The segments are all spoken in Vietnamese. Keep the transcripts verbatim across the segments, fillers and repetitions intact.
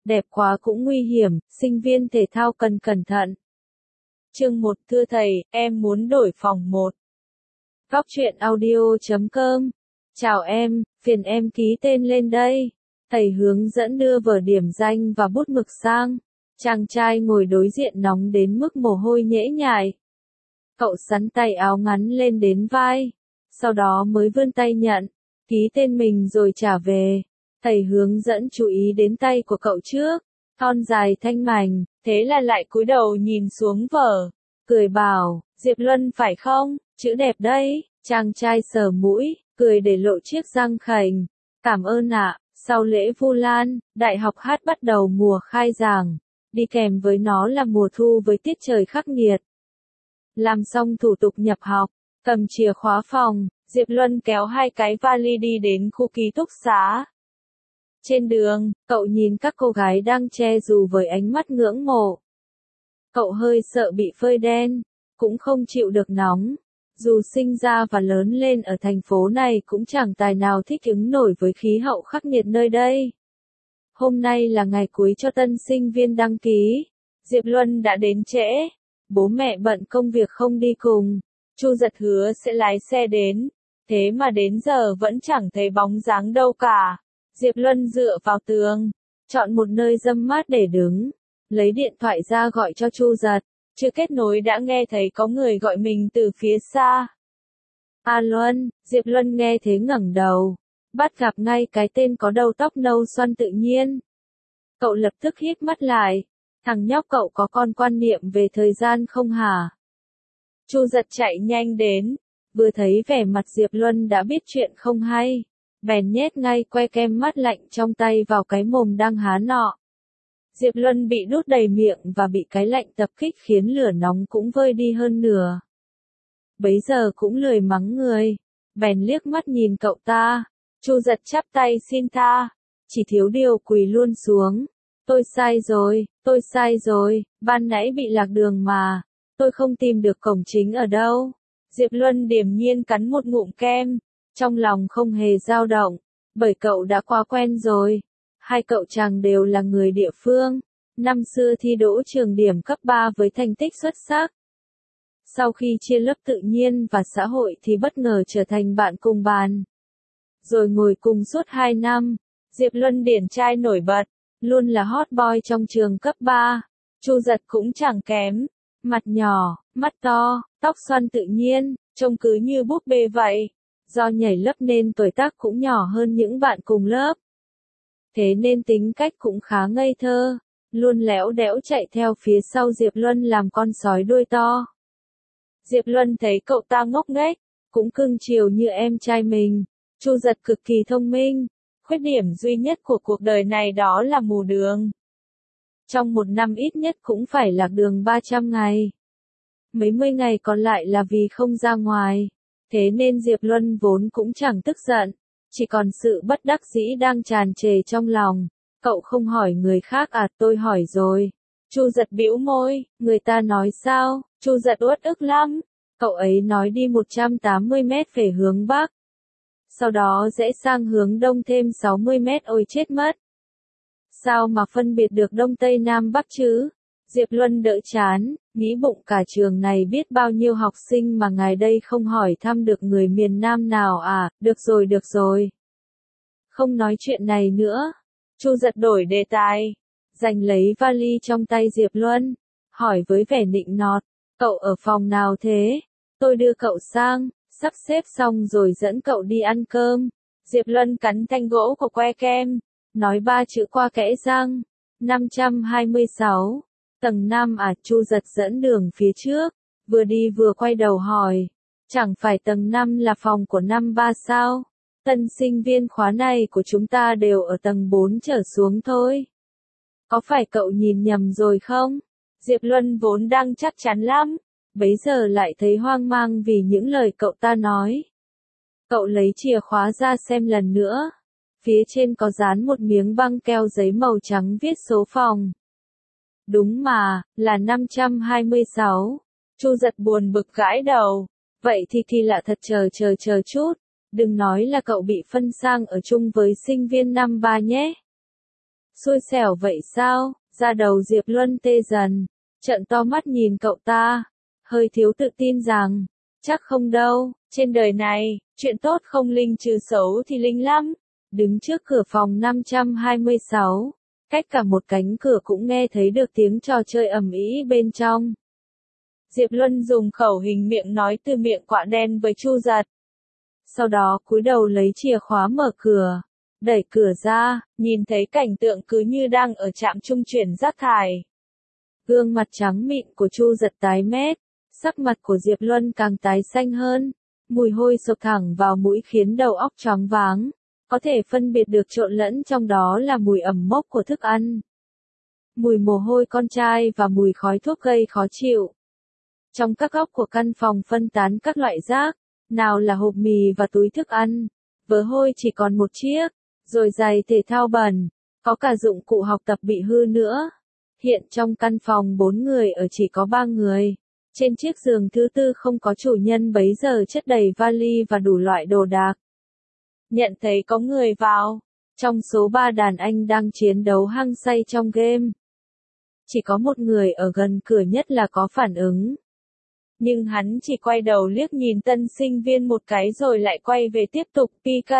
đẹp quá cũng nguy hiểm, sinh viên thể thao cần cẩn thận. Chương một Thưa thầy, em muốn đổi phòng một. Góc truyện audio chấm com. Chào em, phiền em ký tên lên đây. Thầy hướng dẫn đưa vở điểm danh và bút mực sang. Chàng trai ngồi đối diện nóng đến mức mồ hôi nhễ nhại. Cậu xắn tay áo ngắn lên đến vai. Sau đó mới vươn tay nhận, ký tên mình rồi trả về. Thầy hướng dẫn chú ý đến tay của cậu trước. Thon dài thanh mảnh, thế là lại cúi đầu nhìn xuống vở. Cười bảo, Diệp Luân phải không? Chữ đẹp đấy. Chàng trai sờ mũi, cười để lộ chiếc răng khểnh. Cảm ơn ạ. Sau lễ Vu Lan, đại học hát bắt đầu mùa khai giảng. Đi kèm với nó là mùa thu với tiết trời khắc nghiệt. Làm xong thủ tục nhập học, cầm chìa khóa phòng, Diệp Luân kéo hai cái vali đi đến khu ký túc xá. Trên đường, cậu nhìn các cô gái đang che dù với ánh mắt ngưỡng mộ. Cậu hơi sợ bị phơi đen, cũng không chịu được nóng. Dù sinh ra và lớn lên ở thành phố này cũng chẳng tài nào thích ứng nổi với khí hậu khắc nghiệt nơi đây. Hôm nay là ngày cuối cho tân sinh viên đăng ký. Diệp Luân đã đến trễ. Bố mẹ bận công việc không đi cùng. Chu Giật hứa sẽ lái xe đến. Thế mà đến giờ vẫn chẳng thấy bóng dáng đâu cả. Diệp Luân dựa vào tường, chọn một nơi râm mát để đứng, lấy điện thoại ra gọi cho Chu Giật. Chưa kết nối đã nghe thấy có người gọi mình từ phía xa. A Luân, Diệp Luân nghe thế ngẩng đầu, bắt gặp ngay cái tên có đầu tóc nâu xoăn tự nhiên. Cậu lập tức híp mắt lại, thằng nhóc cậu có con quan niệm về thời gian không hả? Chu Giật chạy nhanh đến, vừa thấy vẻ mặt Diệp Luân đã biết chuyện không hay, bèn nhét ngay que kem mát lạnh trong tay vào cái mồm đang há nọ. Diệp Luân bị đút đầy miệng và bị cái lạnh tập kích khiến lửa nóng cũng vơi đi hơn nửa. Bấy giờ cũng lười mắng người, bèn liếc mắt nhìn cậu ta. Chu Giật chắp tay xin tha, chỉ thiếu điều quỳ luôn xuống. Tôi sai rồi, tôi sai rồi, ban nãy bị lạc đường mà, tôi không tìm được cổng chính ở đâu. Diệp Luân điềm nhiên cắn một ngụm kem, trong lòng không hề dao động, bởi cậu đã quá quen rồi. Hai cậu chàng đều là người địa phương, năm xưa thi đỗ trường điểm cấp ba với thành tích xuất sắc. Sau khi chia lớp tự nhiên và xã hội thì bất ngờ trở thành bạn cùng bàn. Rồi ngồi cùng suốt hai năm, Diệp Luân điển trai nổi bật, luôn là hot boy trong trường cấp ba. Chu Giật cũng chẳng kém, mặt nhỏ, mắt to, tóc xoăn tự nhiên, trông cứ như búp bê vậy. Do nhảy lớp nên tuổi tác cũng nhỏ hơn những bạn cùng lớp. Thế nên tính cách cũng khá ngây thơ, luôn lẽo đẽo chạy theo phía sau Diệp Luân làm con sói đuôi to. Diệp Luân thấy cậu ta ngốc nghếch, cũng cưng chiều như em trai mình. Chu Giật cực kỳ thông minh, khuyết điểm duy nhất của cuộc đời này đó là mù đường. Trong một năm ít nhất cũng phải lạc đường ba trăm ngày. Mấy mươi ngày còn lại là vì không ra ngoài. Thế nên Diệp Luân vốn cũng chẳng tức giận, chỉ còn sự bất đắc dĩ đang tràn trề trong lòng. Cậu không hỏi người khác à? Tôi hỏi rồi. Chu Giật bĩu môi, người ta nói sao? Chu Giật uất ức lắm. Cậu ấy nói đi một trăm tám mươi mét về hướng Bắc. Sau đó rẽ sang hướng Đông thêm sáu mươi mét, ôi chết mất. Sao mà phân biệt được Đông Tây Nam Bắc chứ? Diệp Luân đỡ chán, nghĩ bụng cả trường này biết bao nhiêu học sinh mà ngài đây không hỏi thăm được người miền Nam nào à? Được rồi được rồi. Không nói chuyện này nữa. Chu Giật đổi đề tài, giành lấy vali trong tay Diệp Luân, hỏi với vẻ nịnh nọt, cậu ở phòng nào thế? Tôi đưa cậu sang, sắp xếp xong rồi dẫn cậu đi ăn cơm. Diệp Luân cắn thanh gỗ của que kem, nói ba chữ qua kẽ răng, năm trăm hai mươi sáu, tầng năm à? Chu Giật dẫn đường phía trước, vừa đi vừa quay đầu hỏi, chẳng phải tầng năm là phòng của năm ba sao? Tân sinh viên khóa này của chúng ta đều ở tầng bốn trở xuống thôi. Có phải cậu nhìn nhầm rồi không? Diệp Luân vốn đang chắc chắn lắm, bấy giờ lại thấy hoang mang vì những lời cậu ta nói. Cậu lấy chìa khóa ra xem lần nữa. Phía trên có dán một miếng băng keo giấy màu trắng viết số phòng. Đúng mà, là năm trăm hai mươi sáu. Chu Giật buồn bực gãi đầu. Vậy thì thì lạ thật, chờ chờ chờ chút. Đừng nói là cậu bị phân sang ở chung với sinh viên năm ba nhé. Xui xẻo vậy sao? Da đầu Diệp Luân tê dần, trợn to mắt nhìn cậu ta, hơi thiếu tự tin rằng, chắc không đâu, trên đời này, chuyện tốt không linh trừ xấu thì linh lắm. Đứng trước cửa phòng năm trăm hai mươi sáu, cách cả một cánh cửa cũng nghe thấy được tiếng trò chơi ầm ĩ bên trong. Diệp Luân dùng khẩu hình miệng nói từ miệng quạ đen với Chu Giật. Sau đó cúi đầu lấy chìa khóa mở cửa, đẩy cửa ra, nhìn thấy cảnh tượng cứ như đang ở trạm trung chuyển rác thải. Gương mặt trắng mịn của Chu Giật tái mét, sắc mặt của Diệp Luân càng tái xanh hơn, mùi hôi sộc thẳng vào mũi khiến đầu óc choáng váng, có thể phân biệt được trộn lẫn trong đó là mùi ẩm mốc của thức ăn, mùi mồ hôi con trai và mùi khói thuốc gây khó chịu. Trong các góc của căn phòng phân tán các loại rác, nào là hộp mì và túi thức ăn, vớ hôi chỉ còn một chiếc, rồi giày thể thao bẩn, có cả dụng cụ học tập bị hư nữa. Hiện trong căn phòng bốn người ở chỉ có ba người. Trên chiếc giường thứ tư không có chủ nhân bấy giờ chất đầy vali và đủ loại đồ đạc. Nhận thấy có người vào, trong số ba đàn anh đang chiến đấu hăng say trong game. Chỉ có một người ở gần cửa nhất là có phản ứng. Nhưng hắn chỉ quay đầu liếc nhìn tân sinh viên một cái rồi lại quay về tiếp tục pê ca.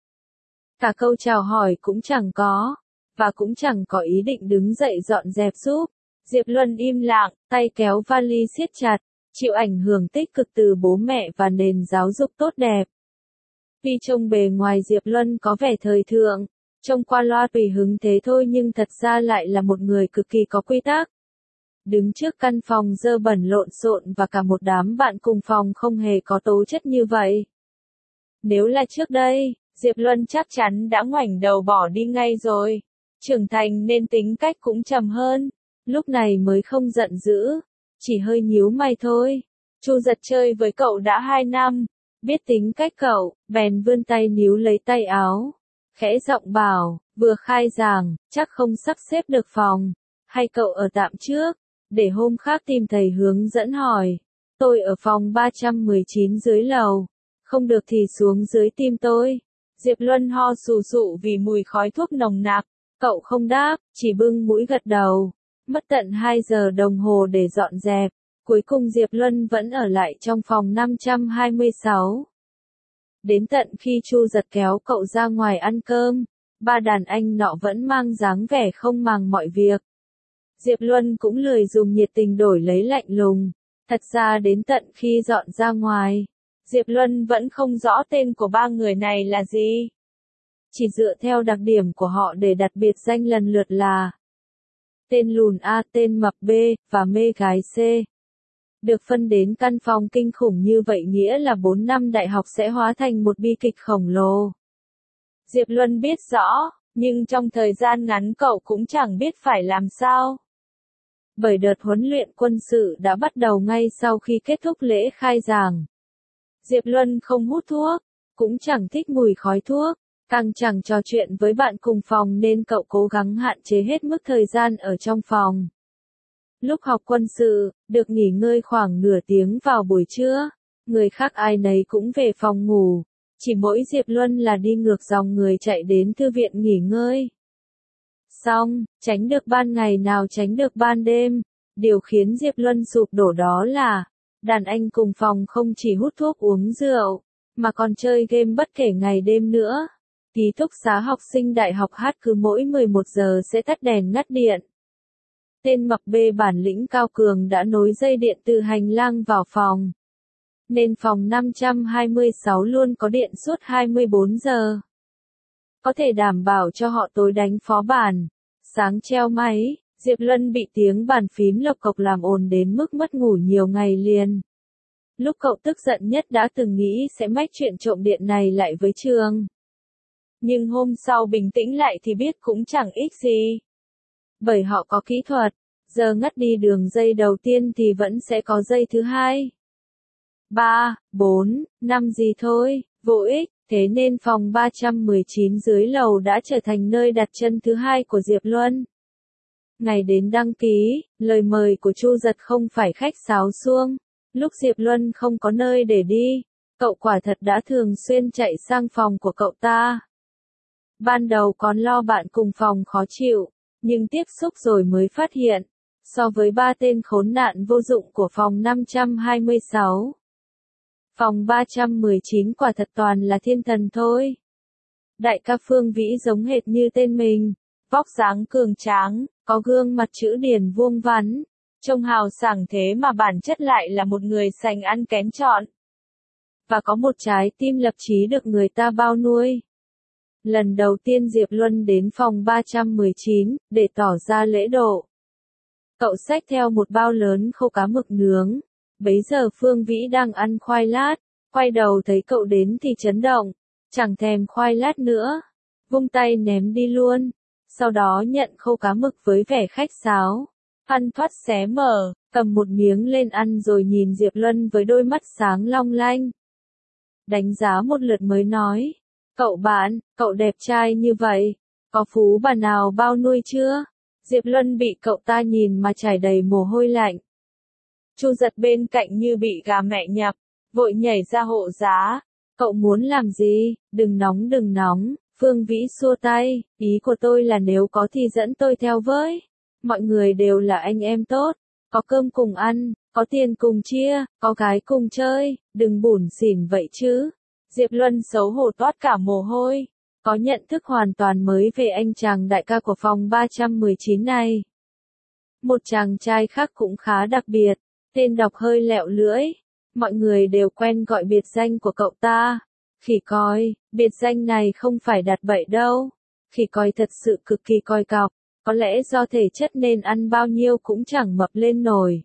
Cả câu chào hỏi cũng chẳng có, và cũng chẳng có ý định đứng dậy dọn dẹp giúp. Diệp Luân im lặng, tay kéo vali siết chặt, chịu ảnh hưởng tích cực từ bố mẹ và nền giáo dục tốt đẹp. Tuy trông bề ngoài Diệp Luân có vẻ thời thượng, trông qua loa tùy hứng thế thôi nhưng thật ra lại là một người cực kỳ có quy tắc. Đứng trước căn phòng dơ bẩn lộn xộn và cả một đám bạn cùng phòng không hề có tố chất như vậy. Nếu là trước đây, Diệp Luân chắc chắn đã ngoảnh đầu bỏ đi ngay rồi. Trưởng thành nên tính cách cũng trầm hơn. Lúc này mới không giận dữ, chỉ hơi nhíu mày thôi. Chu Giật chơi với cậu đã hai năm, biết tính cách cậu, bèn vươn tay níu lấy tay áo. Khẽ giọng bảo, vừa khai giảng, chắc không sắp xếp được phòng. Hay cậu ở tạm trước, để hôm khác tìm thầy hướng dẫn hỏi. Tôi ở phòng ba trăm mười chín dưới lầu, không được thì xuống dưới tìm tôi. Diệp Luân ho sù sụ vì mùi khói thuốc nồng nặc, cậu không đáp, chỉ bưng mũi gật đầu. Mất tận hai giờ đồng hồ để dọn dẹp, cuối cùng Diệp Luân vẫn ở lại trong phòng năm trăm hai mươi sáu. Đến tận khi Chu Giật kéo cậu ra ngoài ăn cơm, ba đàn anh nọ vẫn mang dáng vẻ không màng mọi việc. Diệp Luân cũng lười dùng nhiệt tình đổi lấy lạnh lùng. Thật ra đến tận khi dọn ra ngoài, Diệp Luân vẫn không rõ tên của ba người này là gì. Chỉ dựa theo đặc điểm của họ để đặt biệt danh lần lượt là tên lùn A, tên mập B, và mê gái C. Được phân đến căn phòng kinh khủng như vậy nghĩa là bốn năm đại học sẽ hóa thành một bi kịch khổng lồ. Diệp Luân biết rõ, nhưng trong thời gian ngắn cậu cũng chẳng biết phải làm sao. Bởi đợt huấn luyện quân sự đã bắt đầu ngay sau khi kết thúc lễ khai giảng. Diệp Luân không hút thuốc, cũng chẳng thích mùi khói thuốc, càng chẳng trò chuyện với bạn cùng phòng nên cậu cố gắng hạn chế hết mức thời gian ở trong phòng. Lúc học quân sự, được nghỉ ngơi khoảng nửa tiếng vào buổi trưa, người khác ai nấy cũng về phòng ngủ, chỉ mỗi Diệp Luân là đi ngược dòng người chạy đến thư viện nghỉ ngơi. Xong, tránh được ban ngày nào tránh được ban đêm, điều khiến Diệp Luân sụp đổ đó là, đàn anh cùng phòng không chỉ hút thuốc uống rượu, mà còn chơi game bất kể ngày đêm nữa. Ký túc xá học sinh đại học hát cứ mỗi mười một giờ sẽ tắt đèn ngắt điện. Tên mập B bản lĩnh cao cường đã nối dây điện từ hành lang vào phòng. Nên phòng năm trăm hai mươi sáu luôn có điện suốt hai mươi bốn giờ. Có thể đảm bảo cho họ tối đánh phó bản, sáng treo máy. Diệp Luân bị tiếng bàn phím lộc cộc làm ồn đến mức mất ngủ nhiều ngày liền. Lúc cậu tức giận nhất đã từng nghĩ sẽ mách chuyện trộm điện này lại với trường. Nhưng hôm sau bình tĩnh lại thì biết cũng chẳng ích gì. Bởi họ có kỹ thuật, giờ ngắt đi đường dây đầu tiên thì vẫn sẽ có dây thứ hai. ba, bốn, năm gì thôi, vô ích, thế nên phòng ba trăm mười chín dưới lầu đã trở thành nơi đặt chân thứ hai của Diệp Luân. Ngày đến đăng ký, lời mời của Chu Giật không phải khách sáo suông. Lúc Diệp Luân không có nơi để đi, cậu quả thật đã thường xuyên chạy sang phòng của cậu ta. Ban đầu còn lo bạn cùng phòng khó chịu, nhưng tiếp xúc rồi mới phát hiện, so với ba tên khốn nạn vô dụng của phòng năm trăm hai mươi sáu, phòng ba trăm mười chín quả thật toàn là thiên thần thôi. Đại ca Phương Vĩ giống hệt như tên mình, vóc dáng cường tráng, có gương mặt chữ điển vuông vắn, trông hào sảng thế mà bản chất lại là một người sành ăn kén chọn. Và có một trái tim lập chí được người ta bao nuôi. Lần đầu tiên Diệp Luân đến phòng ba trăm mười chín, để tỏ ra lễ độ. Cậu xách theo một bao lớn khô cá mực nướng. Bấy giờ Phương Vĩ đang ăn khoai lát, quay đầu thấy cậu đến thì chấn động, chẳng thèm khoai lát nữa, vung tay ném đi luôn. Sau đó nhận khô cá mực với vẻ khách sáo, ăn thoát xé mở, cầm một miếng lên ăn rồi nhìn Diệp Luân với đôi mắt sáng long lanh. Đánh giá một lượt mới nói, cậu bạn, cậu đẹp trai như vậy, có phú bà nào bao nuôi chưa? Diệp Luân bị cậu ta nhìn mà chảy đầy mồ hôi lạnh. Chu Giật bên cạnh như bị gà mẹ nhập, vội nhảy ra hộ giá. Cậu muốn làm gì? Đừng nóng đừng nóng, Phương Vĩ xua tay, ý của tôi là nếu có thì dẫn tôi theo với. Mọi người đều là anh em tốt, có cơm cùng ăn, có tiền cùng chia, có gái cùng chơi, đừng bủn xỉn vậy chứ. Diệp Luân xấu hổ toát cả mồ hôi, có nhận thức hoàn toàn mới về anh chàng đại ca của phòng ba trăm mười chín này. Một chàng trai khác cũng khá đặc biệt, tên đọc hơi lẹo lưỡi, mọi người đều quen gọi biệt danh của cậu ta. Khỉ coi, biệt danh này không phải đặt bậy đâu. Khỉ coi thật sự cực kỳ coi cọc, có lẽ do thể chất nên ăn bao nhiêu cũng chẳng mập lên nổi.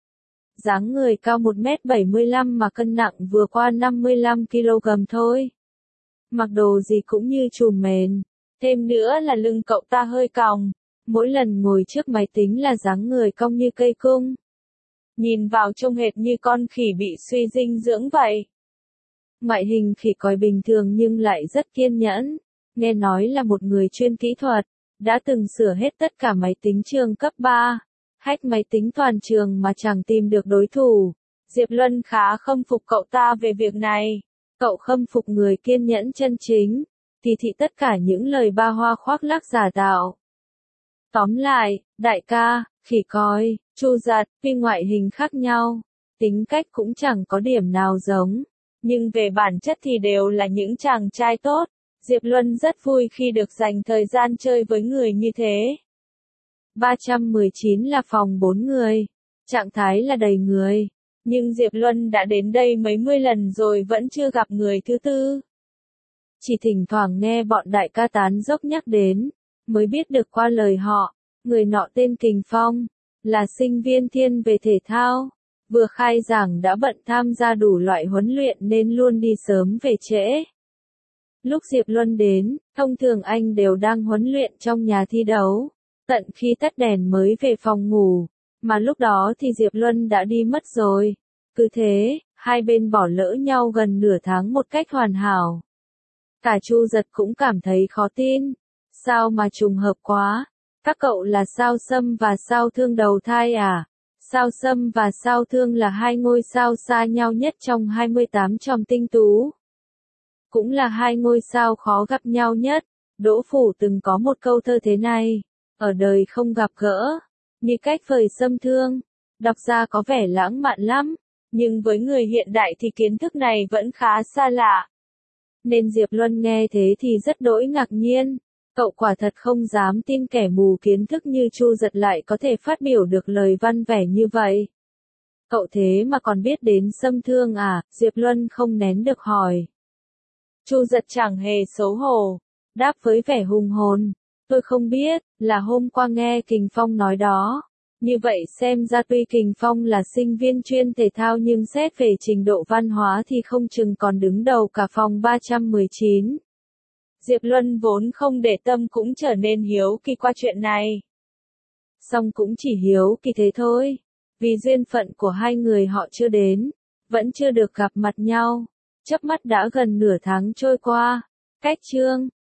Dáng người cao một mét bảy mươi lăm mà cân nặng vừa qua năm mươi lăm ki lô gam thôi. Mặc đồ gì cũng như chùm mền, thêm nữa là lưng cậu ta hơi còng, mỗi lần ngồi trước máy tính là dáng người cong như cây cung. Nhìn vào trông hệt như con khỉ bị suy dinh dưỡng vậy. Ngoại hình khỉ coi bình thường nhưng lại rất kiên nhẫn, nghe nói là một người chuyên kỹ thuật, đã từng sửa hết tất cả máy tính trường cấp ba, hack máy tính toàn trường mà chẳng tìm được đối thủ. Diệp Luân khá khâm phục cậu ta về việc này. Cậu khâm phục người kiên nhẫn chân chính, thì thị tất cả những lời ba hoa khoác lác giả tạo. Tóm lại, đại ca, khỉ coi, Chu Giật, tuy ngoại hình khác nhau, tính cách cũng chẳng có điểm nào giống, nhưng về bản chất thì đều là những chàng trai tốt. Diệp Luân rất vui khi được dành thời gian chơi với người như thế. ba trăm mười chín là phòng bốn người, trạng thái là đầy người, nhưng Diệp Luân đã đến đây mấy mươi lần rồi vẫn chưa gặp người thứ tư. Chỉ thỉnh thoảng nghe bọn đại ca tán dốc nhắc đến, mới biết được qua lời họ, người nọ tên Kình Phong, là sinh viên thiên về thể thao, vừa khai giảng đã bận tham gia đủ loại huấn luyện nên luôn đi sớm về trễ. Lúc Diệp Luân đến, thông thường anh đều đang huấn luyện trong nhà thi đấu, tận khi tắt đèn mới về phòng ngủ, mà lúc đó thì Diệp Luân đã đi mất rồi. Cứ thế, hai bên bỏ lỡ nhau gần nửa tháng một cách hoàn hảo. Cả Chu Giật cũng cảm thấy khó tin, sao mà trùng hợp quá, các cậu là Sao Sâm và Sao Thương đầu thai à? Sao Sâm và Sao Thương là hai ngôi sao xa nhau nhất trong hai mươi tám chòm tinh tú. Cũng là hai ngôi sao khó gặp nhau nhất. Đỗ Phủ từng có một câu thơ thế này, ở đời không gặp gỡ, như cách vời Sâm Thương. Đọc ra có vẻ lãng mạn lắm, nhưng với người hiện đại thì kiến thức này vẫn khá xa lạ. Nên Diệp Luân nghe thế thì rất đỗi ngạc nhiên. Cậu quả thật không dám tin kẻ mù kiến thức như Chu Giật lại có thể phát biểu được lời văn vẻ như vậy. Cậu thế mà còn biết đến Sâm Thương à? Diệp Luân không nén được hỏi. Chu Giật chẳng hề xấu hổ, đáp với vẻ hùng hồn. Tôi không biết, là hôm qua nghe Kình Phong nói đó. Như vậy xem ra tuy Kình Phong là sinh viên chuyên thể thao nhưng xét về trình độ văn hóa thì không chừng còn đứng đầu cả phòng ba trăm mười chín. Diệp Luân vốn không để tâm cũng trở nên hiếu kỳ qua chuyện này. Song cũng chỉ hiếu kỳ thế thôi, vì duyên phận của hai người họ chưa đến, vẫn chưa được gặp mặt nhau. Chớp mắt đã gần nửa tháng trôi qua. Cách chương